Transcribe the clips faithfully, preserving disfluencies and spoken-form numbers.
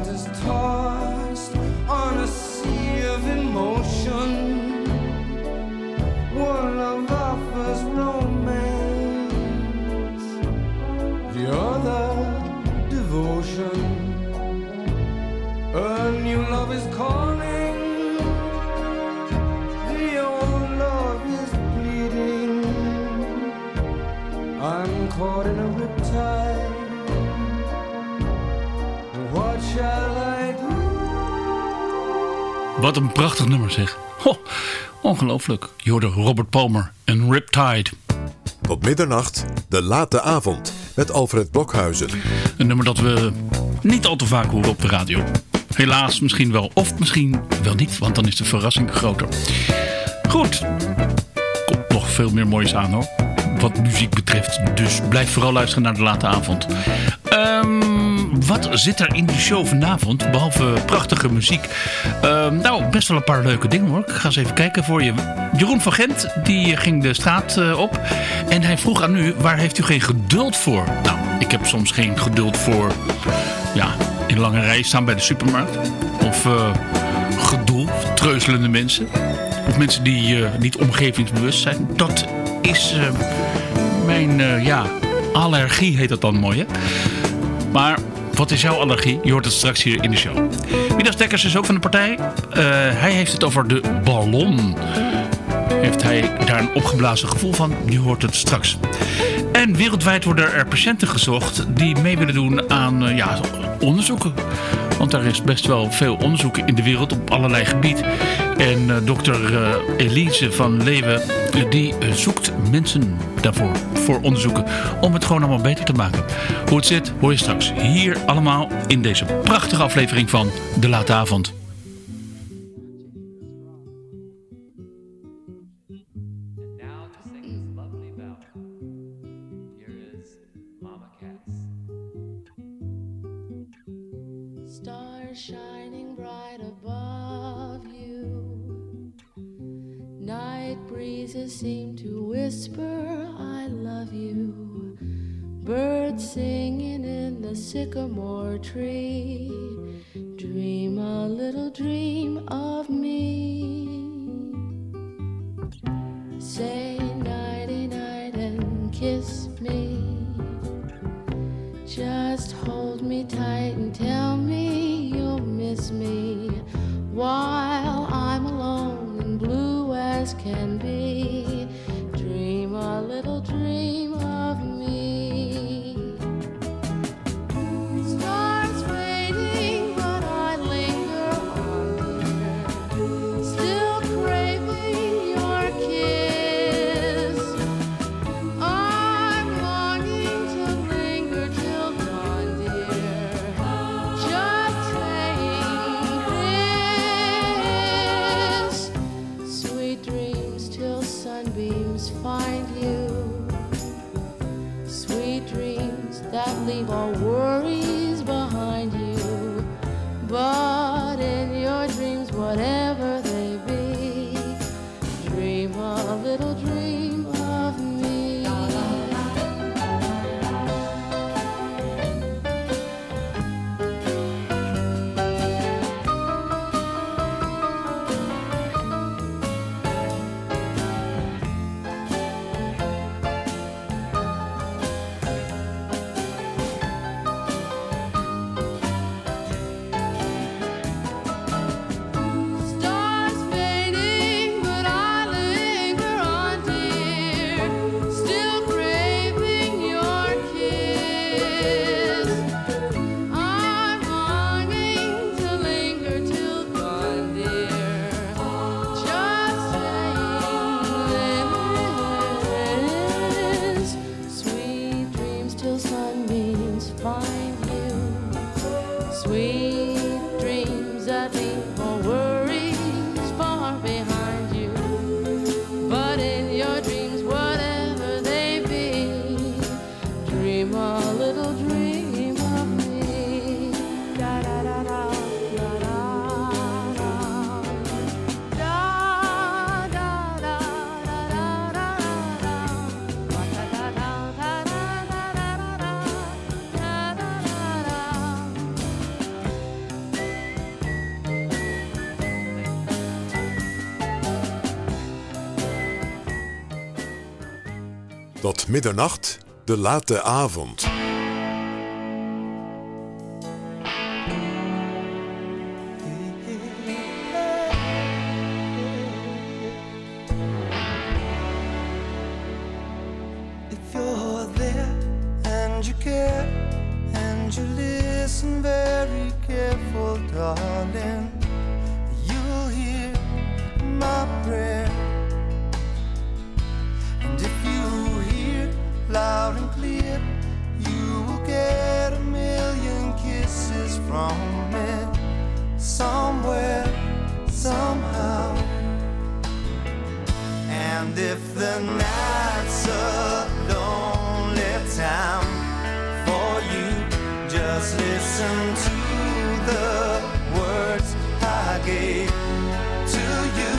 heart is tossed on a sea of emotion. One love offers romance, the other devotion. A new love is calling, the old love is bleeding. I'm caught in a riptide. What shall I do? Wat een prachtig nummer zeg. Ho, ongelooflijk. Je hoorde Robert Palmer en Riptide. Tot middernacht, de late avond met Alfred Blokhuizen. Een nummer dat we niet al te vaak horen op de radio. Helaas misschien wel, of misschien wel niet, want dan is de verrassing groter. Goed, komt nog veel meer moois aan hoor, wat muziek betreft. Dus blijf vooral luisteren naar de late avond. Um, wat zit er in de show vanavond, behalve prachtige muziek? Um, nou, best wel een paar leuke dingen hoor. Ik ga eens even kijken voor je. Jeroen van Gent, die ging de straat uh, op. En hij vroeg aan u, waar heeft u geen geduld voor? Nou, ik heb soms geen geduld voor... Ja, in lange rijen staan bij de supermarkt. Of uh, gedoe, treuzelende mensen. Of mensen die uh, niet omgevingsbewust zijn. Dat is uh, mijn, uh, ja, allergie heet dat dan mooi hè. Maar wat is jouw allergie? Je hoort het straks hier in de show. Midas Dekkers is ook van de partij. Uh, hij heeft het over de ballon. Heeft hij daar een opgeblazen gevoel van? Je hoort het straks. En wereldwijd worden er patiënten gezocht die mee willen doen aan uh, ja, onderzoeken. Want er is best wel veel onderzoek in de wereld op allerlei gebieden. En uh, dokter uh, Elise van Leeuwen, uh, die uh, zoekt mensen daarvoor, voor onderzoeken. Om het gewoon allemaal beter te maken. Hoe het zit, hoor je straks. Hier allemaal in deze prachtige aflevering van De Late Avond. Shining bright above you, night breezes seem to whisper I love you, birds singing in the sycamore tree, dream a little dream of me, say nighty night and kiss me, just hold me tight and tell me you'll miss me while I'm alone and blue as can be. Dream a little dream of me. Stars fading, but I linger on, dear, still craving your kiss. I'm longing to linger till dawn, dear, just saying this. Sweet dreams till sunbeams find you, sweet dreams that leave all worries behind you, but in your dreams, whatever they be, dream a little dream of me. Tot middernacht, de late avond. If you're there and you care and you listen very careful, darling, you'll hear my prayer. And if you hear loud and clear, you will get a million kisses from me. Somewhere, somehow. And if the night's a lonely time for you, just listen to the words I gave to you.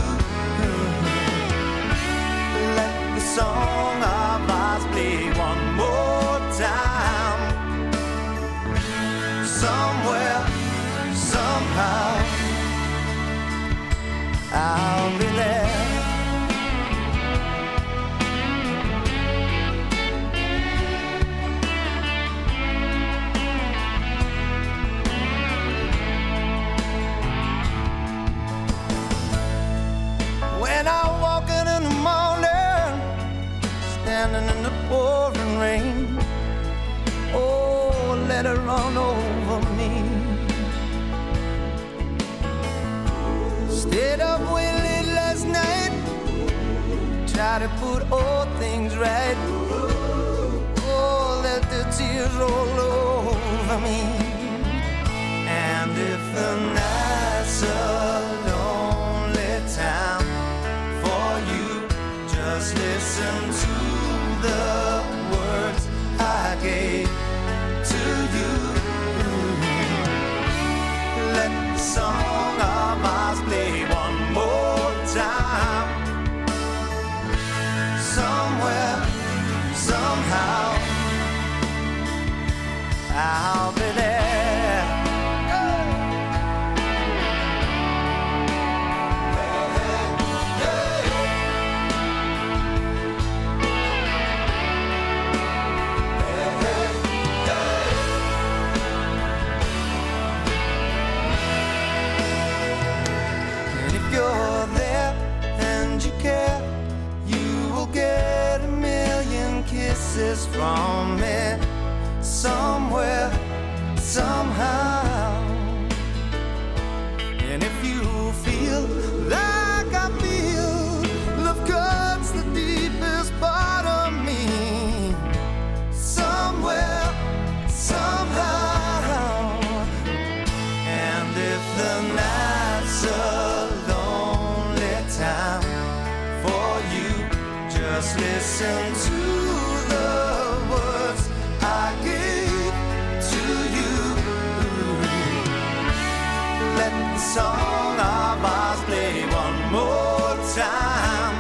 Let the song of ours play one more time. Somewhere, somehow, I'll be there. When I'm walking in the morning, standing in the pouring rain, oh, let it run over me. Stayed up way late last night, try to put all things right. Oh, let the tears roll over me. And if the night's a lonely time for you, just listen to the words I gave to you. Let the song of ours play one more time. Somewhere, somehow, I'll be there. And if you're there and you care, you will get a million kisses from me. Somewhere, somehow. And if you feel like I feel, love cuts the deepest part of me. Somewhere, somehow. And if the night's a lonely time for you, just listen to the words I gave to you. Let the song of ours play one more time.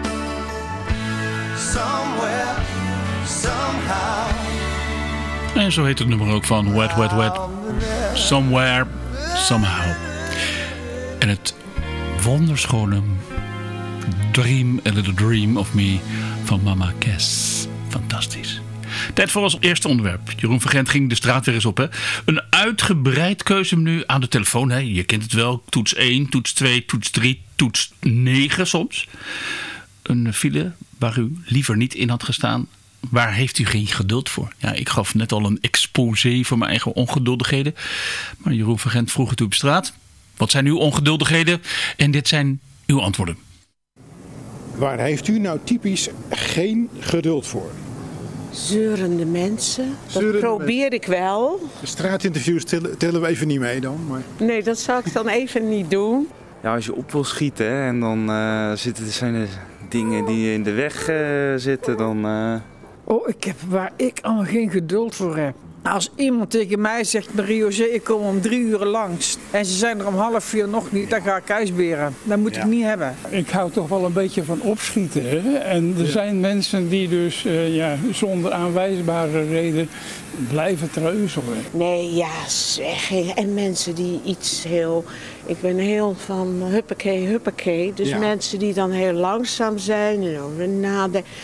Somewhere, somehow. En zo heet het nummer ook van Wet Wet Wet. Somewhere, somehow. En het wonderschone Dream a Little Dream of Me van Mama Cass. Fantastisch. Tijd voor ons eerste onderwerp. Jeroen van Gent ging de straat weer eens op. Hè? Een uitgebreid keuzemenu aan de telefoon. Hè? Je kent het wel. Toets één, toets twee, toets drie, toets negen soms. Een file waar u liever niet in had gestaan. Waar heeft u geen geduld voor? Ja, ik gaf net al een exposé voor mijn eigen ongeduldigheden. Maar Jeroen van Gent vroeg het u op straat. Wat zijn uw ongeduldigheden? En dit zijn uw antwoorden. Waar heeft u nou typisch geen geduld voor? Zeurende mensen. Dat Zeurende probeer mensen. ik wel. De straatinterviews tellen, tellen we even niet mee dan. Maar... Nee, dat zou ik dan even niet doen. Ja, als je op wil schieten hè, en dan uh, zitten, zijn er dingen die in de weg uh, zitten, dan... Uh... Oh, ik heb waar ik allemaal geen geduld voor heb. Als iemand tegen mij zegt, Marie-José, ik kom om drie uur langs en ze zijn er om half vier nog niet, dan ga ik ijsberen. Dat moet ja. ik niet hebben. Ik hou toch wel een beetje van opschieten. Hè? En er ja. zijn mensen die dus uh, ja, zonder aanwijsbare reden blijven treuzelen. Nee, ja, zeg. En mensen die iets heel... Ik ben heel van huppakee, huppakee. Dus ja. mensen die dan heel langzaam zijn en over nadenken.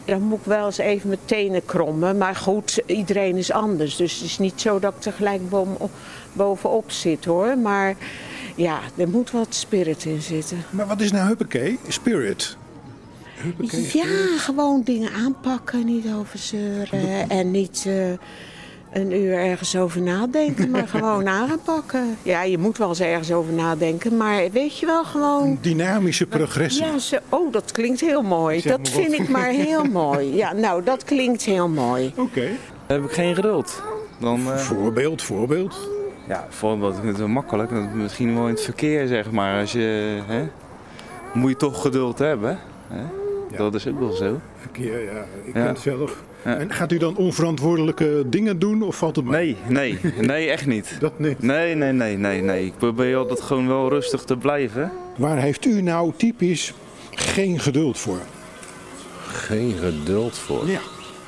Dan moet ik wel eens even mijn tenen krommen. Maar goed, iedereen is anders. Dus het is niet zo dat ik er gelijk boven, bovenop zit hoor. Maar ja, er moet wat spirit in zitten. Maar wat is nou huppakee? Spirit? Huppakee, ja, spirit. Gewoon dingen aanpakken, niet over zeuren. En niet uh, een uur ergens over nadenken, maar gewoon aanpakken. Ja, je moet wel eens ergens over nadenken, maar weet je wel gewoon... Een dynamische progressie. Ja, ze, oh, dat klinkt heel mooi. Zeg dat vind ik maar heel mooi. Ja, nou, dat klinkt heel mooi. Oké. Okay. Dan heb ik geen geduld. Dan, uh... Voorbeeld, voorbeeld. Ja, voorbeeld is het wel makkelijk. Misschien wel in het verkeer, zeg maar. Als je, hè, moet je toch geduld hebben. Hè? Ja. Dat is ook wel zo. Verkeer, ja. Ik ja. ken het zelf. Ja. En gaat u dan onverantwoordelijke dingen doen of valt het mee? Nee, nee, nee, echt niet. Dat niet? Nee, nee, nee, nee, nee. Ik probeer altijd gewoon wel rustig te blijven. Waar heeft u nou typisch geen geduld voor? Geen geduld voor? Ja.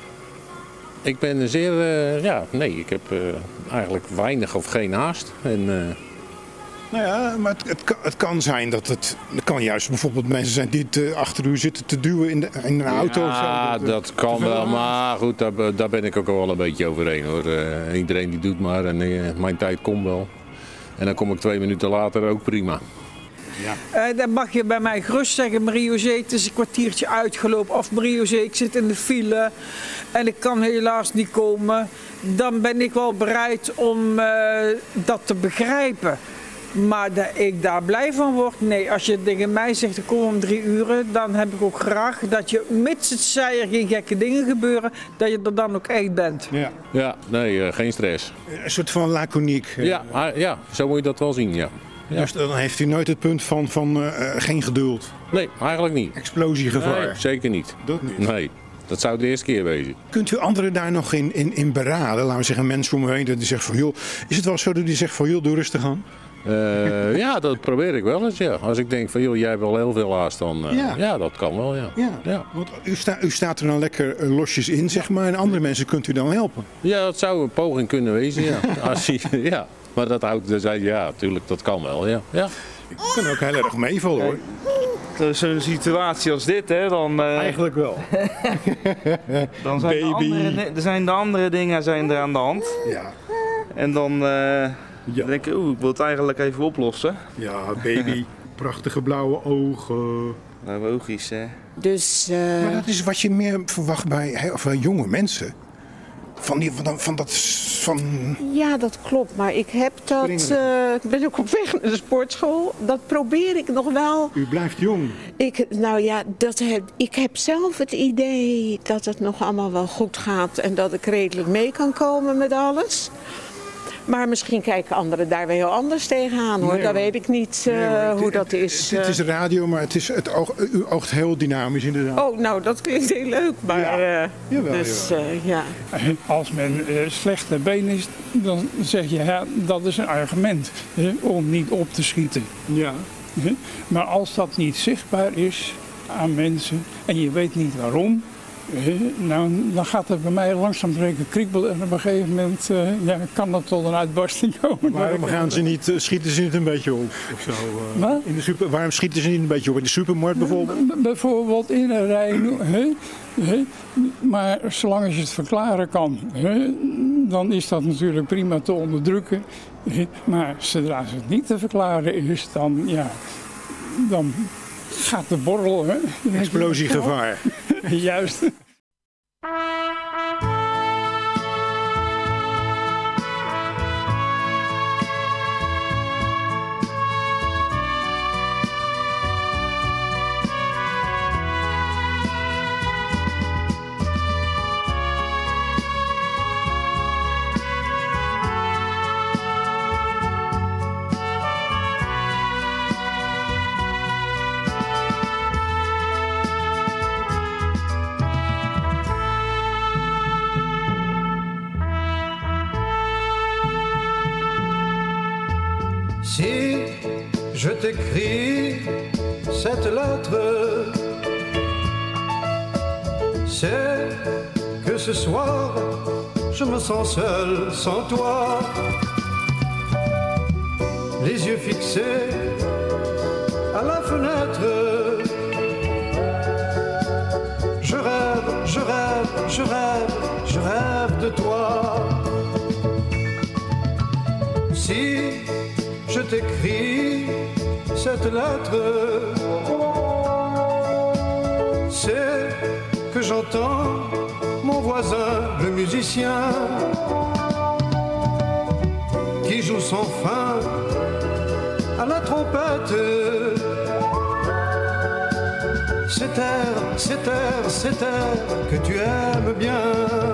Ik ben zeer, uh, ja, nee, ik heb uh, eigenlijk weinig of geen haast. En, uh... Nou ja, maar het, het, kan, het kan zijn dat het, het kan juist bijvoorbeeld mensen zijn die te, achter u zitten te duwen in, de, in een auto. Ja, zo, dat, dat kan wel, maar goed, daar, daar ben ik ook wel een beetje overheen hoor. Uh, iedereen die doet maar en uh, mijn tijd komt wel. En dan kom ik twee minuten later ook prima. Ja. Uh, dan mag je bij mij gerust zeggen, Marie-José, het is een kwartiertje uitgelopen. Of Marie-José, ik zit in de file en ik kan helaas niet komen. Dan ben ik wel bereid om uh, dat te begrijpen. Maar dat ik daar blij van word, nee. Als je tegen mij zegt, ik kom om drie uur, dan heb ik ook graag dat je, mits het zij er geen gekke dingen gebeuren, dat je er dan ook echt bent. Ja, ja nee, uh, geen stress. Een soort van laconiek. Ja, uh, ja, zo moet je dat wel zien, ja. Ja. Dus dan heeft u nooit het punt van, van uh, geen geduld? Nee, eigenlijk niet. Explosiegevaar? Nee, zeker niet. Dat niet? Nee, dat zou de eerste keer wezen. Kunt u anderen daar nog in, in, in beraden? Laten we zeggen, mensen om me heen die zeggen van, joh, is het wel zo dat die zegt van, joh, doe rustig aan? Uh, ja, dat probeer ik wel eens, ja. Als ik denk van, joh, jij hebt wel heel veel haast, dan uh, ja. ja, dat kan wel, ja. Ja, ja. Want u, sta, u staat er dan lekker uh, losjes in, zeg maar, en andere mensen kunt u dan helpen? Ja, dat zou een poging kunnen wezen, ja. Als je, ja. Maar dat houdt, ja, natuurlijk, dat kan wel, ja. ja. Ik kan ook heel erg meevallen, hoor. Zo'n situatie als dit, hè, dan... Uh, Eigenlijk wel. dan zijn Baby. De andere, er zijn de andere dingen zijn er aan de hand. Ja. En dan uh, ja. denk ik, oeh, ik wil het eigenlijk even oplossen. Ja, baby. Prachtige blauwe ogen. Blauwe oogjes, hè. Dus, uh... Maar dat is wat je meer verwacht bij of, uh, jonge mensen. Van, die, van, van dat... Van... Ja, dat klopt. Maar ik heb dat... Uh, ik ben ook op weg naar de sportschool. Dat probeer ik nog wel. U blijft jong. Ik, nou ja, dat heb, ik heb zelf het idee dat het nog allemaal wel goed gaat. En dat ik redelijk mee kan komen met alles. Maar misschien kijken anderen daar weer heel anders tegenaan, hoor. Nee, dat weet ik niet uh, nee, het, hoe dat is. Het, het is radio, maar het is, het oog, u oogt heel dynamisch inderdaad. Oh, nou, dat klinkt heel leuk. Maar, ja. Uh, Jawel, dus, uh, ja. Als men uh, slechte been is, dan zeg je, ja, dat is een argument hè, om niet op te schieten. Ja. Hè? Maar als dat niet zichtbaar is aan mensen en je weet niet waarom, nou, dan gaat het bij mij langzaam breken kriebelen en op een gegeven moment uh, ja, kan dat tot een uitbarsting komen. Waarom gaan ze niet, uh, schieten ze niet een beetje op? Of zo, uh, in de super, waarom schieten ze niet een beetje op? In de supermarkt bijvoorbeeld? B- bijvoorbeeld in een rij. Hè? Hè? Maar zolang je het verklaren kan, hè? Dan is dat natuurlijk prima te onderdrukken. Hè? Maar zodra het niet te verklaren is, dan, ja, dan gaat de borrel. Hè? Explosiegevaar. Juist. Si je t'écris cette lettre, c'est que ce soir je me sens seul sans toi, les yeux fixés à la fenêtre. Je rêve, je Si je t'écris cette lettre, c'est que j'entends mon voisin, le musicien, qui joue sans fin à la trompette. Cet air, cet air, cet air que tu aimes bien.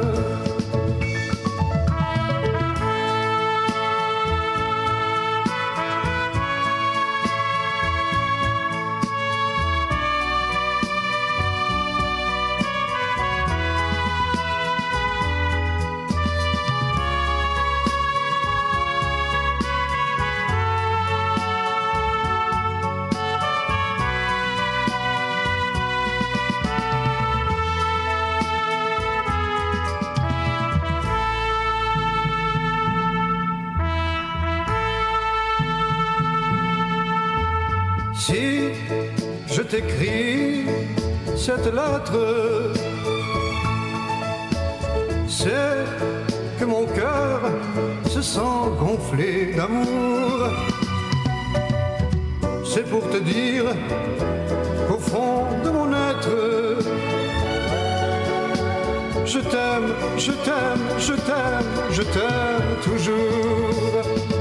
Si je t'écris cette lettre, c'est que mon cœur se sent gonflé d'amour. C'est pour te dire qu'au fond de mon être, je t'aime, je t'aime, je t'aime, je t'aime toujours.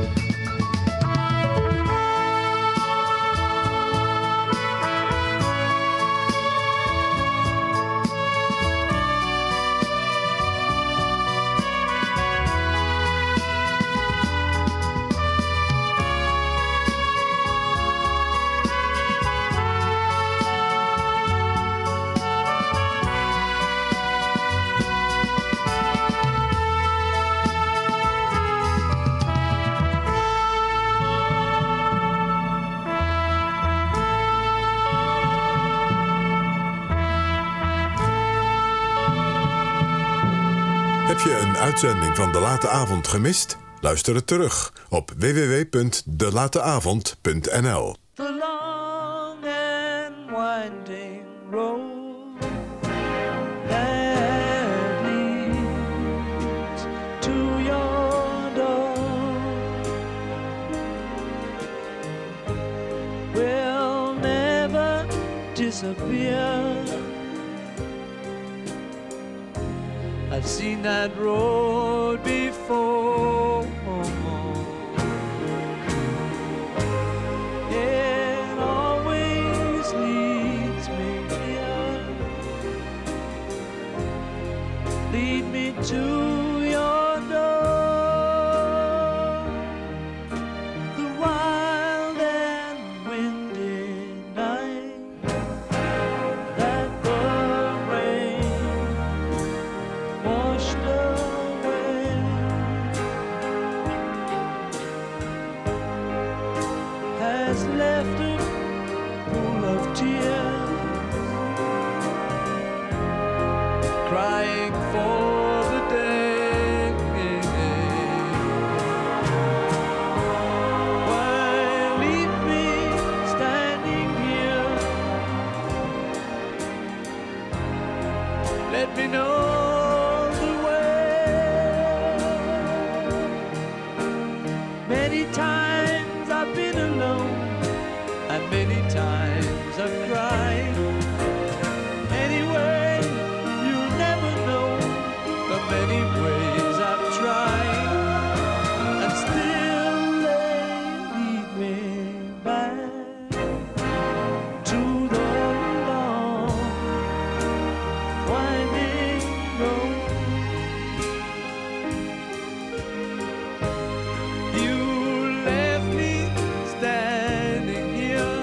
Heb je een uitzending van De Late Avond gemist? Luister het terug op w w w punt de late avond punt n l. The long and winding road that leads to your door will never disappear. I've seen that road before. It always leads me here. Lead me to your door. The wild and windy night that the rain washed away, has left a pool of tears, crying for the day why leave me standing here? Let me know many times I've been alone, and many times I've cried. Anyway, you'll never know the many ways I've tried, and still they lead me back to the long, winding road. You left me standing here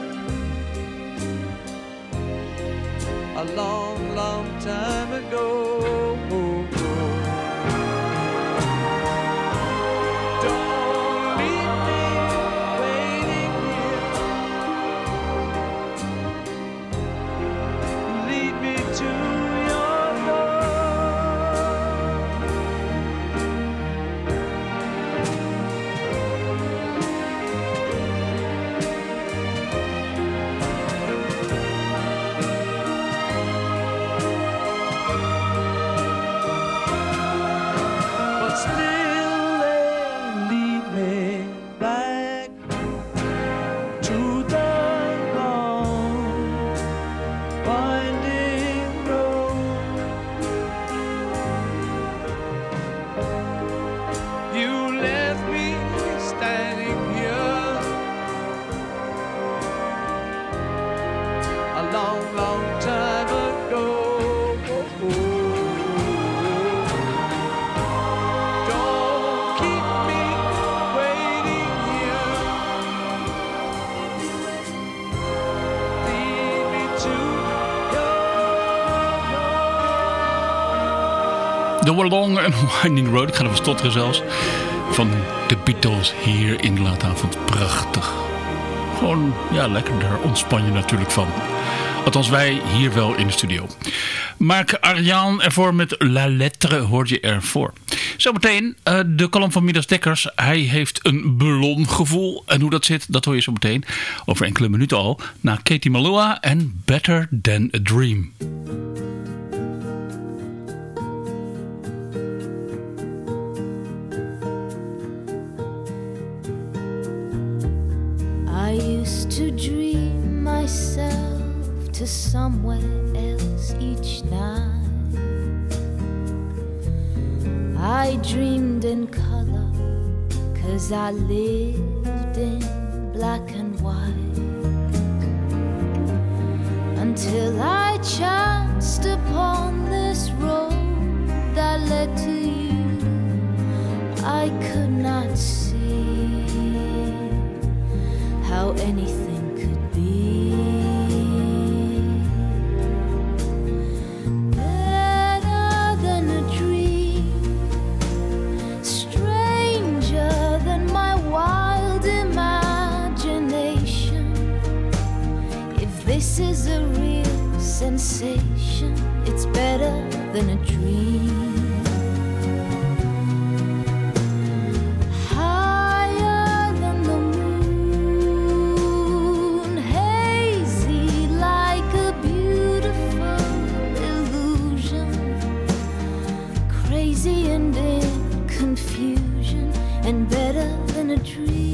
a long, long time ago. Don't leave me waiting here. Lead me to your door. The Long and Winding Road, ik ga even stotteren zelfs, van de Beatles hier in de late avond. Prachtig. Gewoon, ja, lekker, daar ontspan je natuurlijk van. Althans, wij hier wel in de studio. Maak Arjan ervoor met La Lettre, hoort je ervoor. Zometeen uh, de column van Midas Dekkers. Hij heeft een ballongevoel. En hoe dat zit, dat hoor je zo meteen. Over enkele minuten al. Na Katie Melua en Better Than a Dream. I used to dream myself to somewhere else each night. I dreamed in color, 'cause I lived in black and white. Until I chanced upon this road that led to you, I could not see how anything could be. This is a real sensation. It's better than a dream. Higher than the moon, hazy like a beautiful illusion, crazy and in confusion, and better than a dream.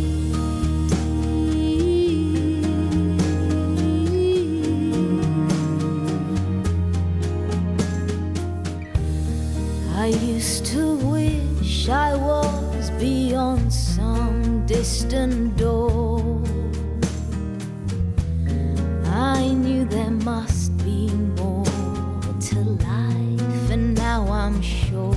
I used to wish I was beyond some distant door. I knew there must be more to life, and now I'm sure.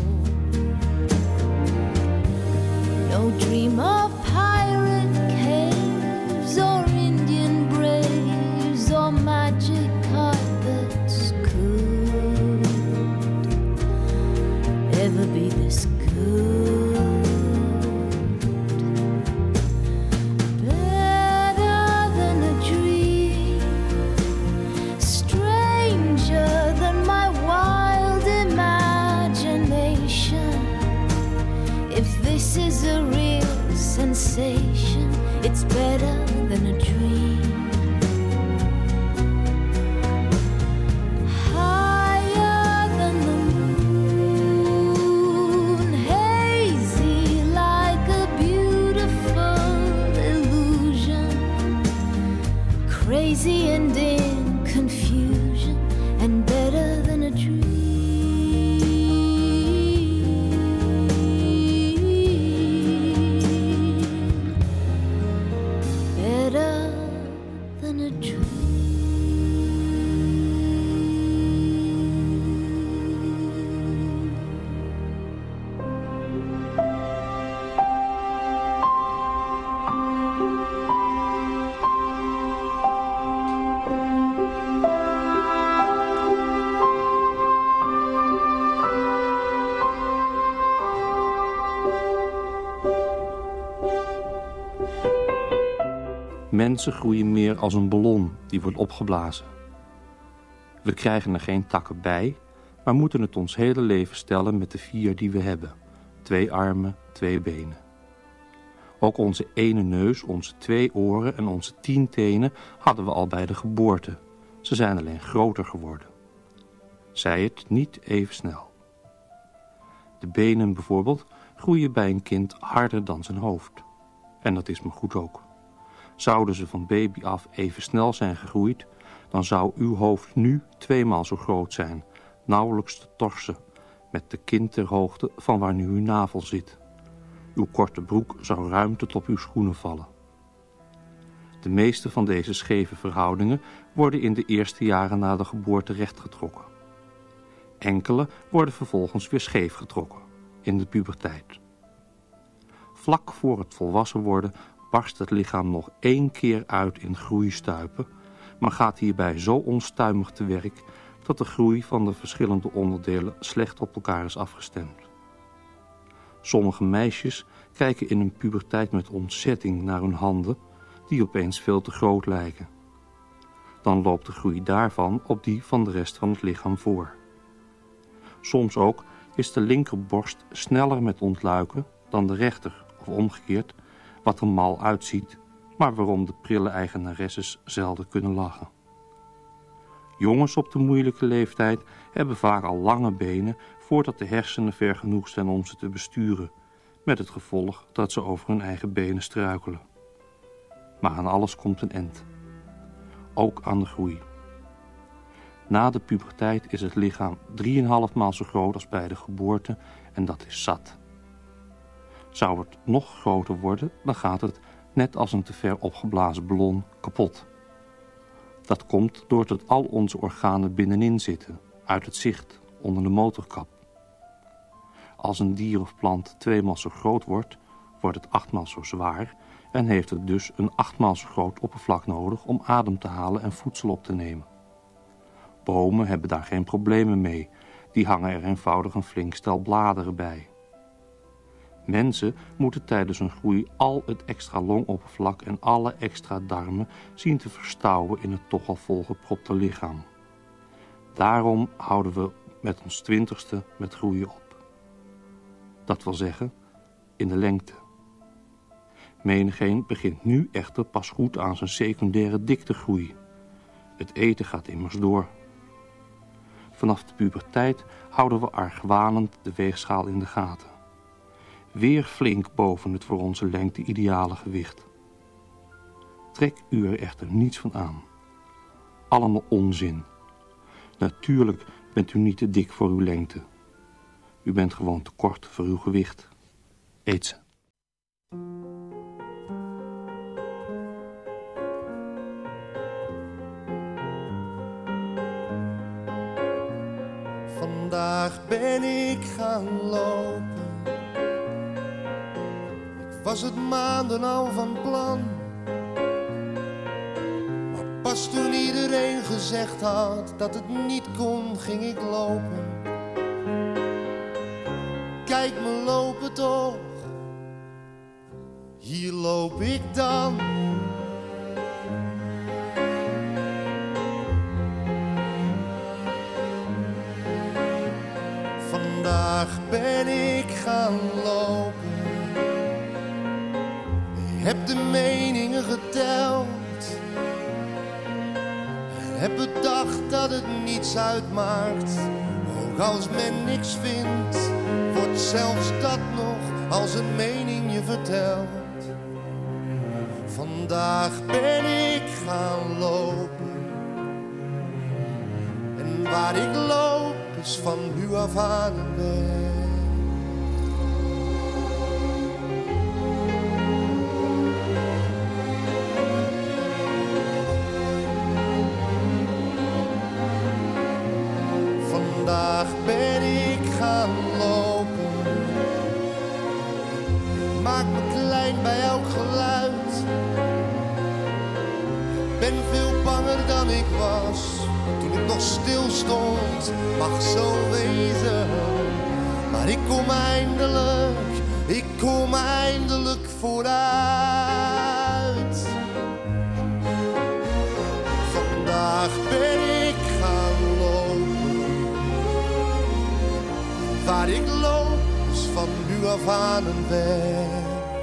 No dream of pirate caves or Indian braves or magic carpets could ever be this good. Better than a dream, stranger than my wild imagination. If this is a real sensation, it's better than a dream. Crazy and in confusion, and better than a dream. Better than a dream. Mensen groeien meer als een ballon die wordt opgeblazen. We krijgen er geen takken bij, maar moeten het ons hele leven stellen met de vier die we hebben. Twee armen, twee benen. Ook onze ene neus, onze twee oren en onze tien tenen hadden we al bij de geboorte. Ze zijn alleen groter geworden. Zij het niet even snel. De benen bijvoorbeeld groeien bij een kind harder dan zijn hoofd. En dat is me goed ook. Zouden ze van baby af even snel zijn gegroeid, dan zou uw hoofd nu tweemaal zo groot zijn, nauwelijks te torsen, met de kin ter hoogte van waar nu uw navel zit. Uw korte broek zou ruim tot op uw schoenen vallen. De meeste van deze scheve verhoudingen worden in de eerste jaren na de geboorte rechtgetrokken. Enkele worden vervolgens weer scheef getrokken, in de puberteit. Vlak voor het volwassen worden barst het lichaam nog één keer uit in groeistuipen, maar gaat hierbij zo onstuimig te werk dat de groei van de verschillende onderdelen slecht op elkaar is afgestemd. Sommige meisjes kijken in hun puberteit met ontzetting naar hun handen, die opeens veel te groot lijken. Dan loopt de groei daarvan op die van de rest van het lichaam voor. Soms ook is de linkerborst sneller met ontluiken dan de rechter, of omgekeerd, wat er mal uitziet, maar waarom de prille eigenaresses zelden kunnen lachen. Jongens op de moeilijke leeftijd hebben vaak al lange benen voordat de hersenen ver genoeg zijn om ze te besturen, met het gevolg dat ze over hun eigen benen struikelen. Maar aan alles komt een eind. Ook aan de groei. Na de puberteit is het lichaam drieënhalf maal zo groot als bij de geboorte en dat is zat. Zou het nog groter worden, dan gaat het, net als een te ver opgeblazen ballon, kapot. Dat komt doordat al onze organen binnenin zitten, uit het zicht, onder de motorkap. Als een dier of plant tweemaal zo groot wordt, wordt het achtmaal zo zwaar en heeft het dus een achtmaal zo groot oppervlak nodig om adem te halen en voedsel op te nemen. Bomen hebben daar geen problemen mee, die hangen er eenvoudig een flink stel bladeren bij. Mensen moeten tijdens hun groei al het extra longoppervlak en alle extra darmen zien te verstouwen in het toch al volgepropte lichaam. Daarom houden we met ons twintigste met groeien op. Dat wil zeggen, in de lengte. Menigeen begint nu echter pas goed aan zijn secundaire diktegroei. Het eten gaat immers door. Vanaf de puberteit houden we argwanend de weegschaal in de gaten. Weer flink boven het voor onze lengte ideale gewicht. Trek u er echter niets van aan. Allemaal onzin. Natuurlijk bent u niet te dik voor uw lengte. U bent gewoon te kort voor uw gewicht. Eet ze. Vandaag ben ik gaan lopen. Ik was het maanden al van plan. Maar pas toen iedereen gezegd had dat het niet kon, ging ik lopen. Kijk me lopen toch, hier loop ik dan. Vandaag ben ik gaan lopen. Ik heb de meningen geteld en heb bedacht dat het niets uitmaakt. Ook als men niks vindt, wordt zelfs dat nog als een mening je vertelt. Vandaag ben ik gaan lopen en waar ik loop is van nu af aan een weg. Vandaag ben ik gaan lopen. Ik maak me klein bij elk geluid. Ben veel banger dan ik was toen ik nog stil stond. Mag zo wezen, maar ik kom eindelijk, ik kom eindelijk vooruit. Vandaag ben ik gaan lopen. Waar ik loop is van nu af aan een weg.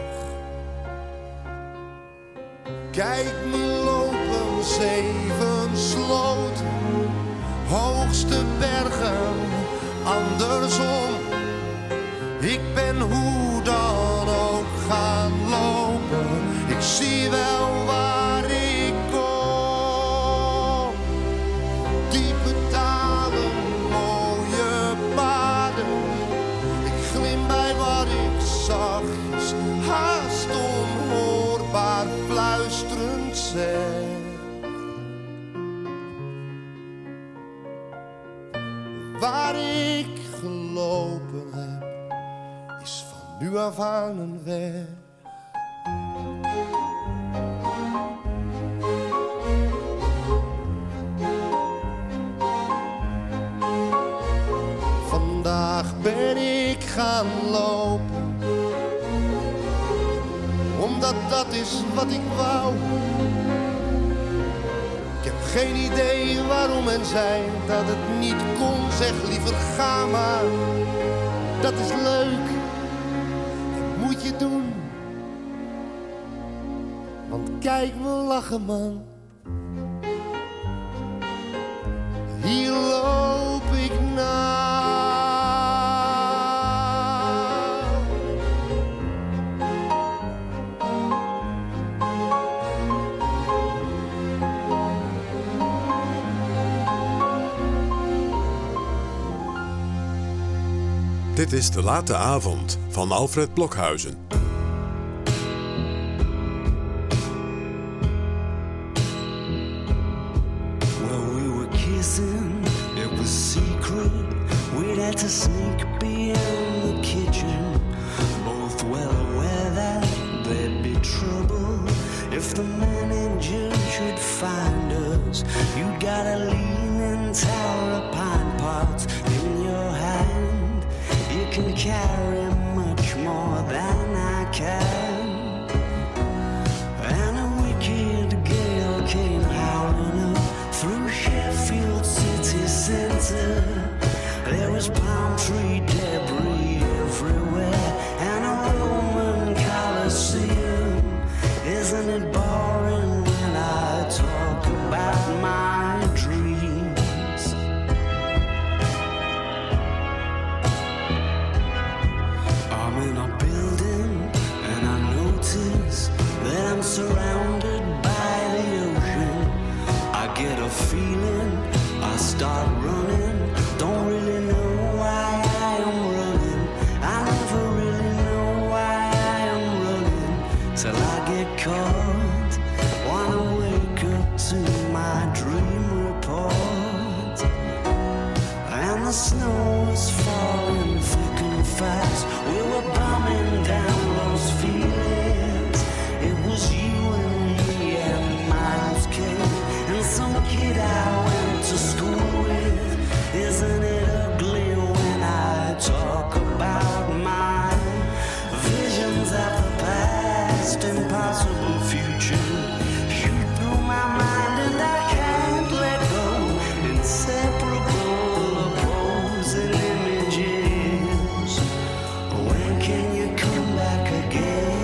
Kijk me lopen, zeven sloten, hoogste bergen, andersom. Ik ben hoe dan ook gaan lopen. Ik zie wel waar ik kom. Diepe dalen, mooie paden. Ik glim bij wat ik zachtjes, haast onhoorbaar fluisterend zeg. Waar ik gelopen heb, is van nu af aan een weg. omdat dat is wat ik wou. Ik heb geen idee waarom men zei dat het niet kon. Zeg liever ga maar, dat is leuk, dat moet je doen. Want kijk me lachen man, hier loop ik na. Dit is De Late Avond van Alfred Blokhuizen. Well, we were kissing, it was secret. We'd had to sneak beyond the kitchen. Both well aware that there'd be trouble if the manager should find us. You got a leaning tower of pine pots in your hand. You can carry much more than I can. And a wicked gale came howling up through Sheffield city centre. There was palm tree debris everywhere and a Roman Colosseum. Isn't it boring when I talk about my dreams? I'm in a building and I notice that I'm surrounded by the ocean. I get a feeling, I start running, don't really know why I am running. I never really know why I am running till I get caught. Wanna wake up to my dream report. And the snow was falling thick and fast. We were bombing down those feelings. It was you and me and Miles Kane and some kid I went to school with. Isn't it ugly when I talk about my visions of the past, impossible future shoot through my mind and I can't let go. Inseparable opposing images. When can you come back again?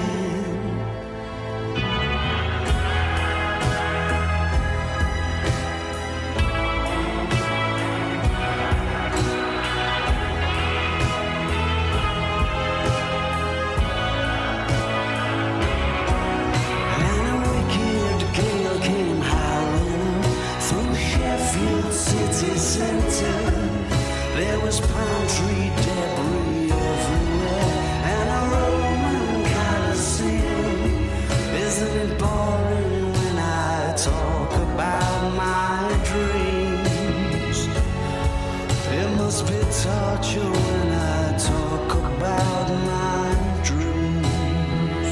And a wicked gale came howling up through Sheffield city centre. There was palm tree debris everywhere and a Roman Colosseum. Isn't it boring when I talk about my dreams? It must be torture when I talk about my dreams.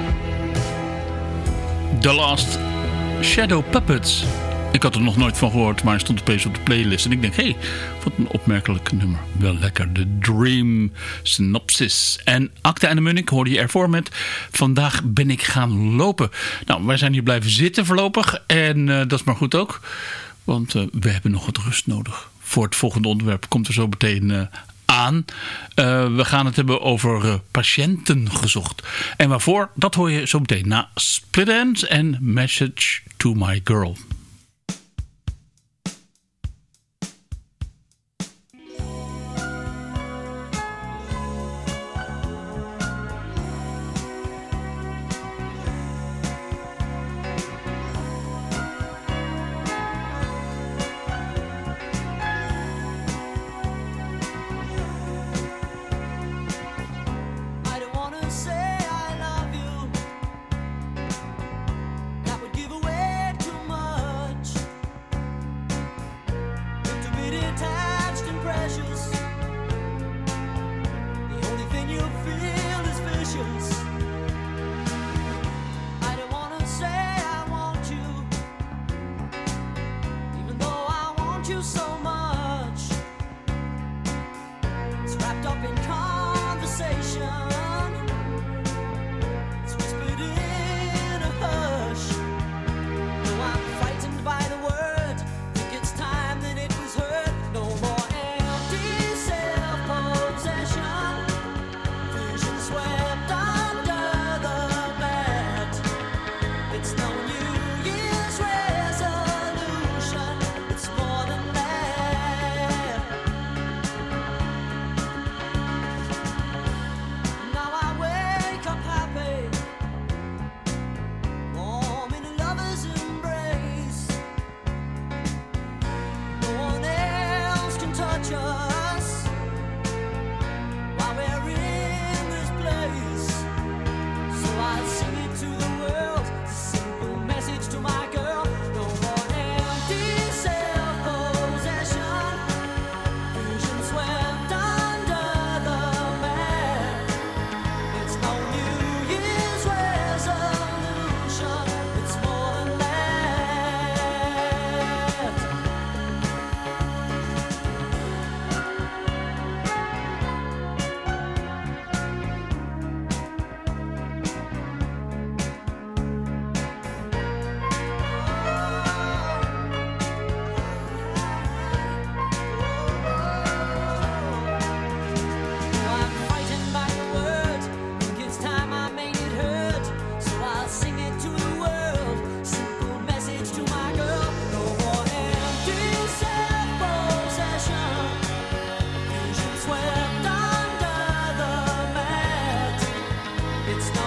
The Last Shadow Puppets. Ik had er nog nooit van gehoord, maar hij stond opeens op de playlist. En ik denk, hé, hey, wat een opmerkelijk nummer. Wel lekker, de Dream Synopsis. En Akte en de Munnik hoorde je ervoor met Vandaag ben ik gaan lopen. Nou, wij zijn hier blijven zitten voorlopig. En uh, dat is maar goed ook. Want uh, we hebben nog wat rust nodig. Voor het volgende onderwerp komt er zo meteen uh, aan. Uh, we gaan het hebben over uh, patiënten gezocht. En waarvoor, dat hoor je zo meteen na Split Ends en Message to My Girl. That would give away too much.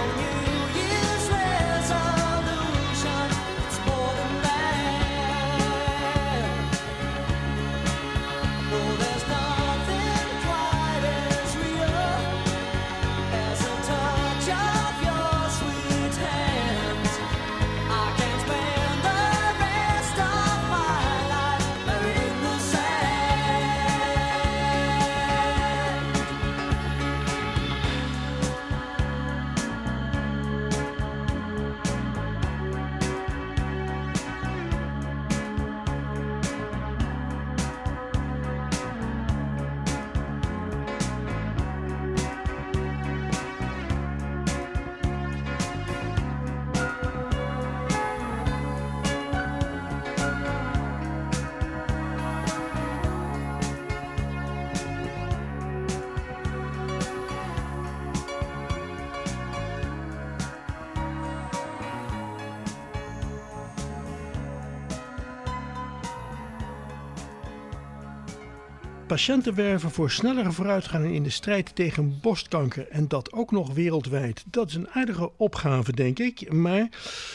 Patiënten werven voor snellere vooruitgang in de strijd tegen borstkanker. En dat ook nog wereldwijd. Dat is een aardige opgave, denk ik. Maar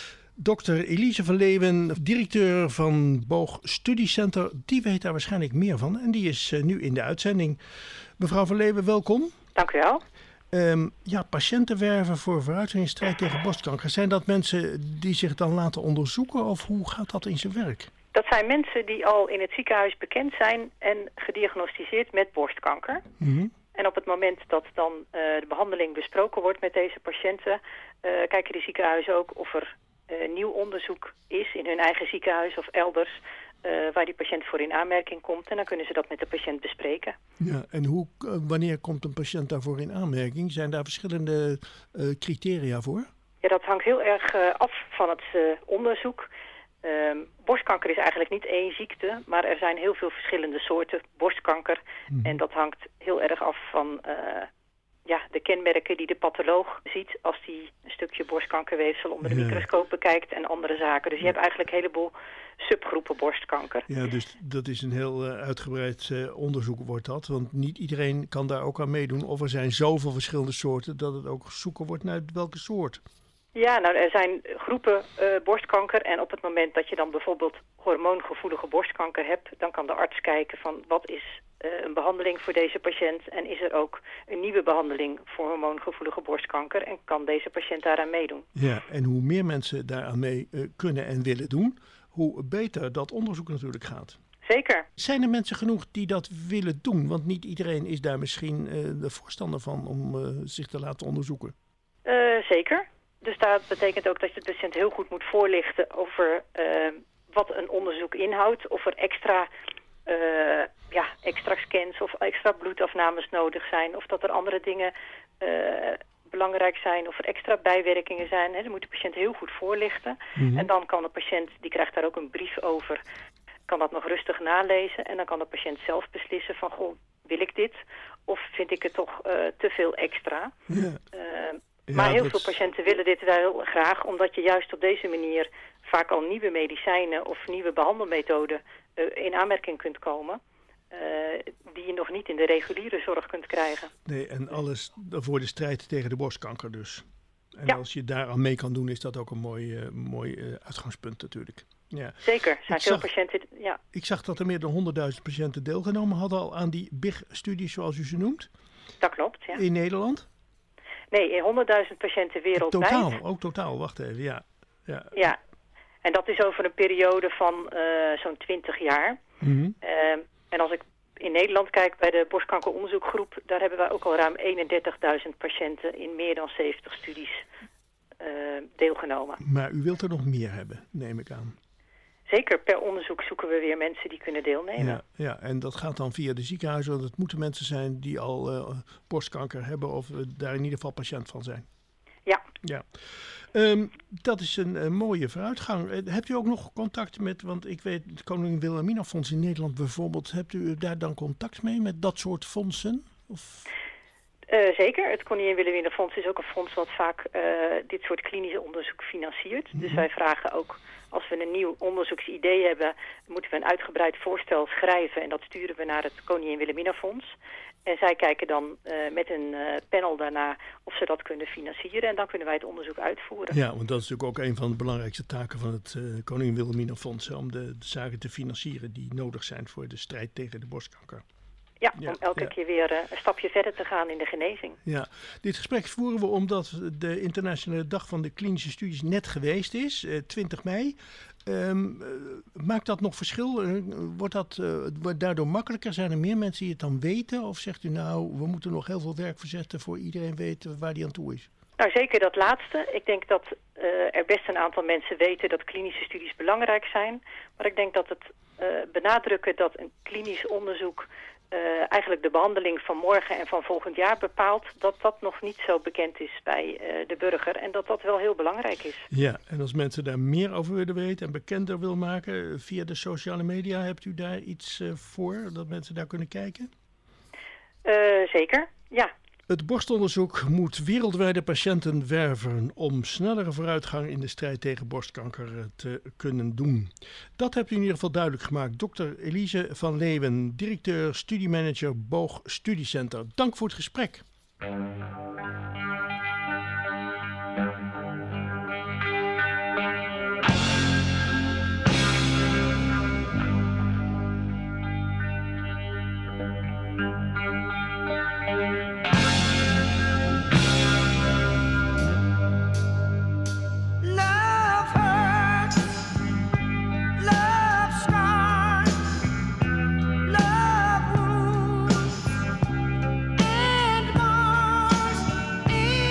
dokter Elise van Leeuwen, directeur van Boog Studiecenter, die weet daar waarschijnlijk meer van. En die is uh, nu in de uitzending. Mevrouw van Leeuwen, welkom. Dank u wel. Um, ja, patiënten werven voor vooruitgang in de strijd tegen borstkanker. Zijn dat mensen die zich dan laten onderzoeken of hoe gaat dat in zijn werk? Dat zijn mensen die al in het ziekenhuis bekend zijn en gediagnosticeerd met borstkanker. Mm-hmm. En op het moment dat dan uh, de behandeling besproken wordt met deze patiënten, uh, kijken de ziekenhuizen ook of er uh, nieuw onderzoek is in hun eigen ziekenhuis of elders, uh, waar die patiënt voor in aanmerking komt. En dan kunnen ze dat met de patiënt bespreken. Ja, en hoe, uh, wanneer komt een patiënt daarvoor in aanmerking? Zijn daar verschillende uh, criteria voor? Ja, dat hangt heel erg uh, af van het uh, onderzoek. Um, borstkanker is eigenlijk niet één ziekte, maar er zijn heel veel verschillende soorten borstkanker. Mm. En dat hangt heel erg af van uh, ja, de kenmerken die de patholoog ziet als hij een stukje borstkankerweefsel onder de ja. microscoop bekijkt en andere zaken. Dus je hebt eigenlijk een heleboel subgroepen borstkanker. Ja, dus dat is een heel uh, uitgebreid uh, onderzoek wordt dat, want niet iedereen kan daar ook aan meedoen. Of er zijn zoveel verschillende soorten dat het ook zoeken wordt naar welke soort. Ja, nou er zijn groepen uh, borstkanker en op het moment dat je dan bijvoorbeeld hormoongevoelige borstkanker hebt, dan kan de arts kijken van wat is uh, een behandeling voor deze patiënt en is er ook een nieuwe behandeling voor hormoongevoelige borstkanker en kan deze patiënt daaraan meedoen. Ja, en hoe meer mensen daaraan mee uh, kunnen en willen doen, hoe beter dat onderzoek natuurlijk gaat. Zeker. Zijn er mensen genoeg die dat willen doen? Want niet iedereen is daar misschien uh, de voorstander van om uh, zich te laten onderzoeken. Uh, zeker. Dus dat betekent ook dat je de patiënt heel goed moet voorlichten over uh, wat een onderzoek inhoudt. Of er extra, uh, ja, extra scans of extra bloedafnames nodig zijn. Of dat er andere dingen uh, belangrijk zijn. Of er extra bijwerkingen zijn. Hè. Dan moet de patiënt heel goed voorlichten. Mm-hmm. En dan kan de patiënt, die krijgt daar ook een brief over, kan dat nog rustig nalezen. En dan kan de patiënt zelf beslissen van, goh, wil ik dit? Of vind ik het toch uh, te veel extra? Ja. Uh, Ja, maar heel dat... veel patiënten willen dit wel heel graag, omdat je juist op deze manier vaak al nieuwe medicijnen of nieuwe behandelmethoden uh, in aanmerking kunt komen, uh, die je nog niet in de reguliere zorg kunt krijgen. Nee, en alles voor de strijd tegen de borstkanker dus. En ja. als je daaraan mee kan doen, is dat ook een mooi, uh, mooi uh, uitgangspunt natuurlijk. Ja. Zeker, er zijn ik veel zag, patiënten. Ja. Ik zag dat er meer dan honderdduizend patiënten deelgenomen hadden al aan die B I G-studies zoals u ze noemt. Dat klopt, ja. In Nederland? Nee, honderdduizend patiënten wereldwijd. Totaal, ook totaal, wacht even, ja. Ja, ja. En dat is over een periode van uh, zo'n twintig jaar. Mm-hmm. Uh, en als ik in Nederland kijk bij de borstkankeronderzoekgroep, daar hebben wij ook al ruim eenendertigduizend patiënten in meer dan zeventig studies uh, deelgenomen. Maar u wilt er nog meer hebben, neem ik aan. Zeker, per onderzoek zoeken we weer mensen die kunnen deelnemen. Ja, ja, en dat gaat dan via de ziekenhuizen, want het moeten mensen zijn die al uh, borstkanker hebben of uh, daar in ieder geval patiënt van zijn. Ja. ja. Um, dat is een, een mooie vooruitgang. Uh, hebt u ook nog contact met, want ik weet, het Koningin Wilhelmina Fonds in Nederland bijvoorbeeld, hebt u daar dan contact mee met dat soort fondsen? Of... Uh, zeker. Het Koningin Wilhelmina Fonds is ook een fonds wat vaak uh, dit soort klinisch onderzoek financiert. Mm-hmm. Dus wij vragen ook, als we een nieuw onderzoeksidee hebben, moeten we een uitgebreid voorstel schrijven. En dat sturen we naar het Koningin Wilhelmina Fonds. En zij kijken dan uh, met een uh, panel daarna of ze dat kunnen financieren. En dan kunnen wij het onderzoek uitvoeren. Ja, want dat is natuurlijk ook een van de belangrijkste taken van het uh, Koningin Wilhelmina Fonds. Hè, om de, de zaken te financieren die nodig zijn voor de strijd tegen de borstkanker. Ja, ja, om elke ja. keer weer uh, een stapje verder te gaan in de genezing. Ja, dit gesprek voeren we omdat de Internationale Dag van de Klinische Studies net geweest is, uh, twintig mei. Um, uh, maakt dat nog verschil? Uh, wordt dat uh, wordt daardoor makkelijker? Zijn er meer mensen die het dan weten? Of zegt u nou, we moeten nog heel veel werk verzetten voor iedereen weet waar die aan toe is? Nou, zeker dat laatste. Ik denk dat uh, er best een aantal mensen weten dat klinische studies belangrijk zijn. Maar ik denk dat het uh, benadrukken dat een klinisch onderzoek Uh, eigenlijk de behandeling van morgen en van volgend jaar bepaalt, dat dat nog niet zo bekend is bij uh, de burger en dat dat wel heel belangrijk is. Ja, en als mensen daar meer over willen weten en bekender wil maken via de sociale media, hebt u daar iets uh, voor, dat mensen daar kunnen kijken? Uh, zeker, ja. Het borstonderzoek moet wereldwijde patiënten werven om snellere vooruitgang in de strijd tegen borstkanker te kunnen doen. Dat hebt u in ieder geval duidelijk gemaakt. dokter Elise van Leeuwen, directeur studiemanager Boog Studiecenter. Dank voor het gesprek. Love wounds and bars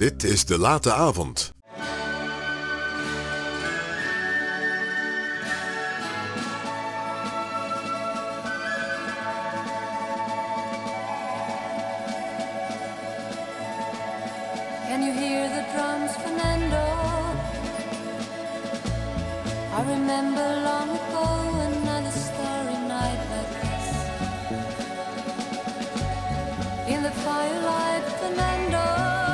Dit is De Late Avond. Can you hear the drums, Fernando? I remember long ago another starry night like this. In the firelight, Fernando,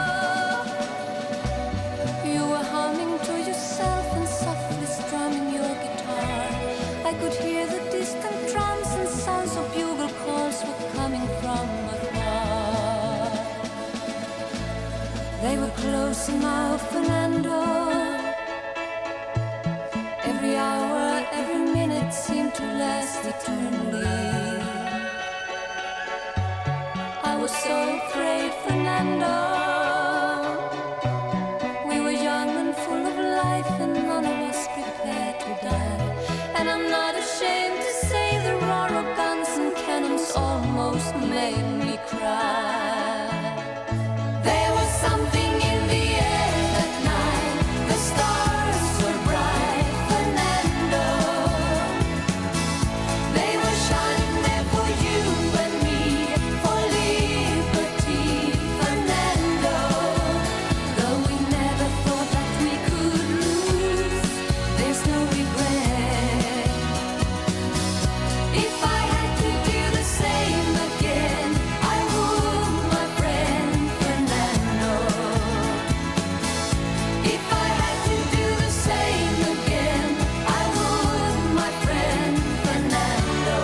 you were humming to yourself and softly strumming your guitar. I could hear the distant drums and sounds of bugle calls were coming from afar. They were close now, Fernando. Every hour, every minute seemed to last eternally. I was so afraid, Fernando. We were young and full of life, and none of us prepared to die. And I'm not ashamed to say the roar of guns and cannons almost made me cry. There was something in the air that night. The stars were bright, Fernando. They were shining there for you and me, for liberty, Fernando. Though we never thought that we could lose, there's no regret. If I had to do the same again, I would, my friend Fernando. If I had to do the same again, I would, my friend Fernando.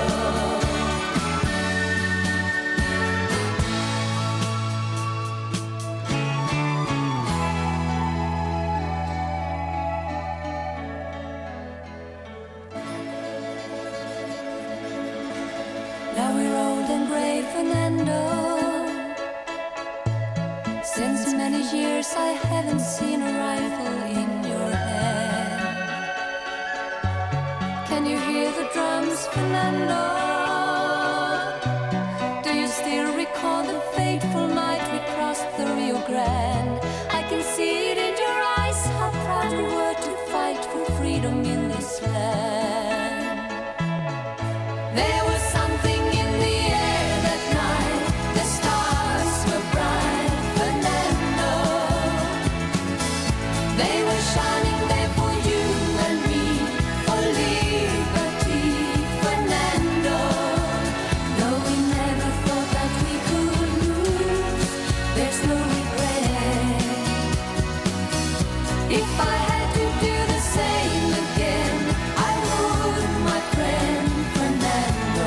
Now we're old and gray, Fernando. Since many years I haven't seen a rifle in your hand. Can you hear the drums, Fernando? Do you still recall the fateful night we crossed the Rio Grande? I can see it in your eyes, how proud we were to fight for freedom in this land. There was something in the air that night. The stars were bright, Fernando. They were shining there for you and me, for liberty, Fernando. Though we never thought that we could lose, there's no regret. If I had to do the same again, I would, my friend Fernando.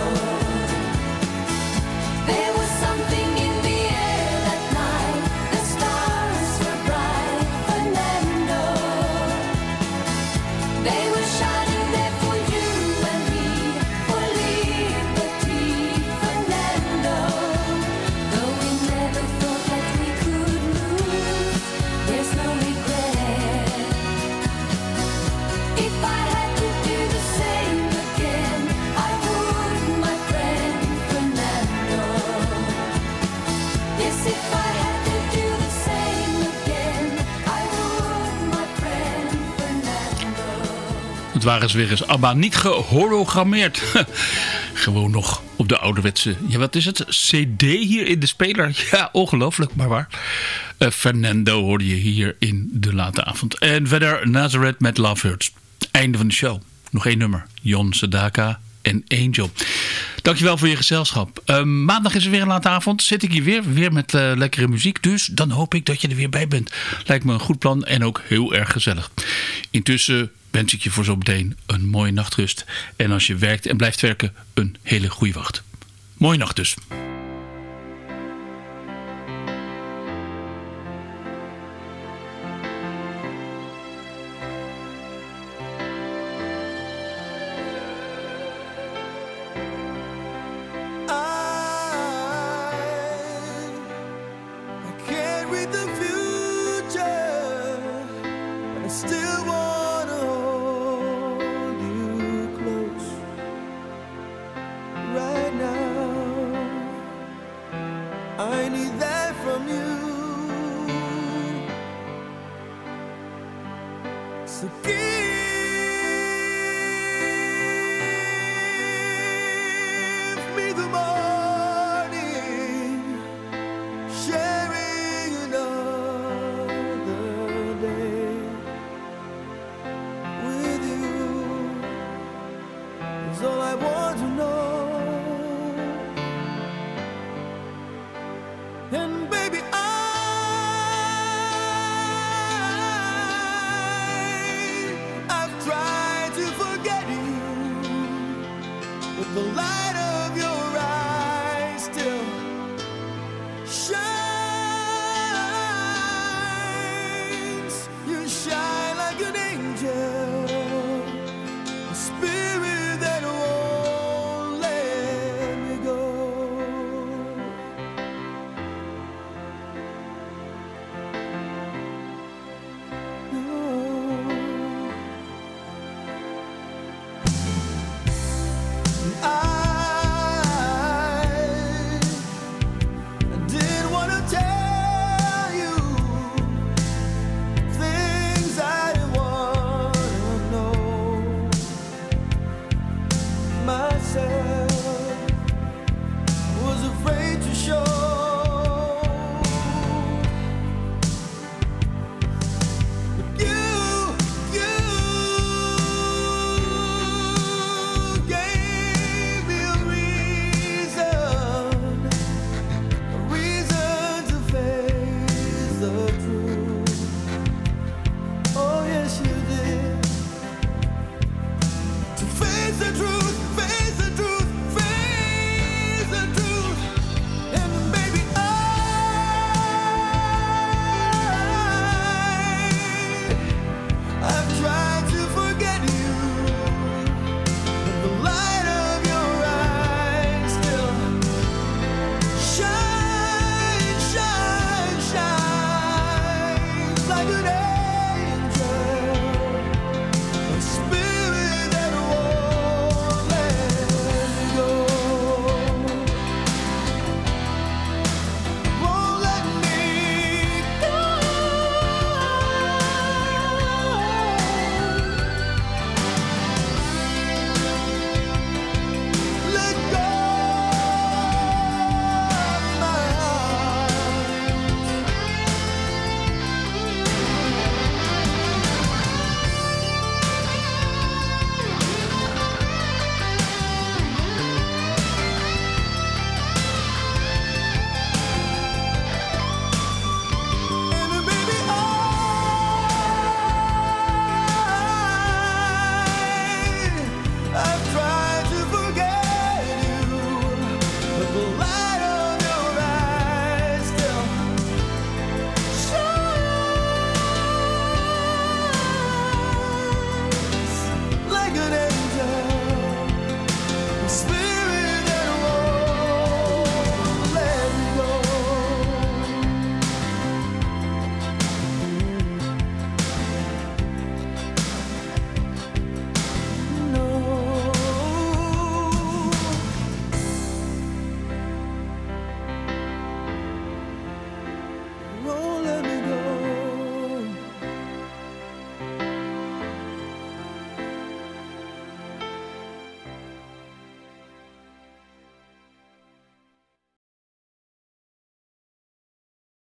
There was something in the air that night. The stars were bright, Fernando. They were shining there for you and me, for liberty, Fernando. Though we never thought that we could lose, there's no regret. If I had to do the same again, I would, my friend Fernando. Yes, if I had to do the same again, I would, my friend Fernando. Het waren ze weer eens ABBA, niet gehologrammeerd. Gewoon nog op de ouderwetse, ja wat is het, C D hier in de speler. Ja, ongelooflijk, maar waar. Uh, Fernando hoorde je hier in De Late Avond. En verder Nazareth met Love Hurts. Einde van de show. Nog één nummer. Jon Sedaka en Angel. Dankjewel voor je gezelschap. Uh, maandag is er weer een late avond. Zit ik hier weer, weer met uh, lekkere muziek. Dus dan hoop ik dat je er weer bij bent. Lijkt me een goed plan en ook heel erg gezellig. Intussen wens ik je voor zo meteen een mooie nachtrust. En als je werkt en blijft werken, een hele goede wacht. Mooie nacht dus. Right now So give me the morning, sharing another day with you is all I want to know. And baby, I, I've tried to forget you, but the light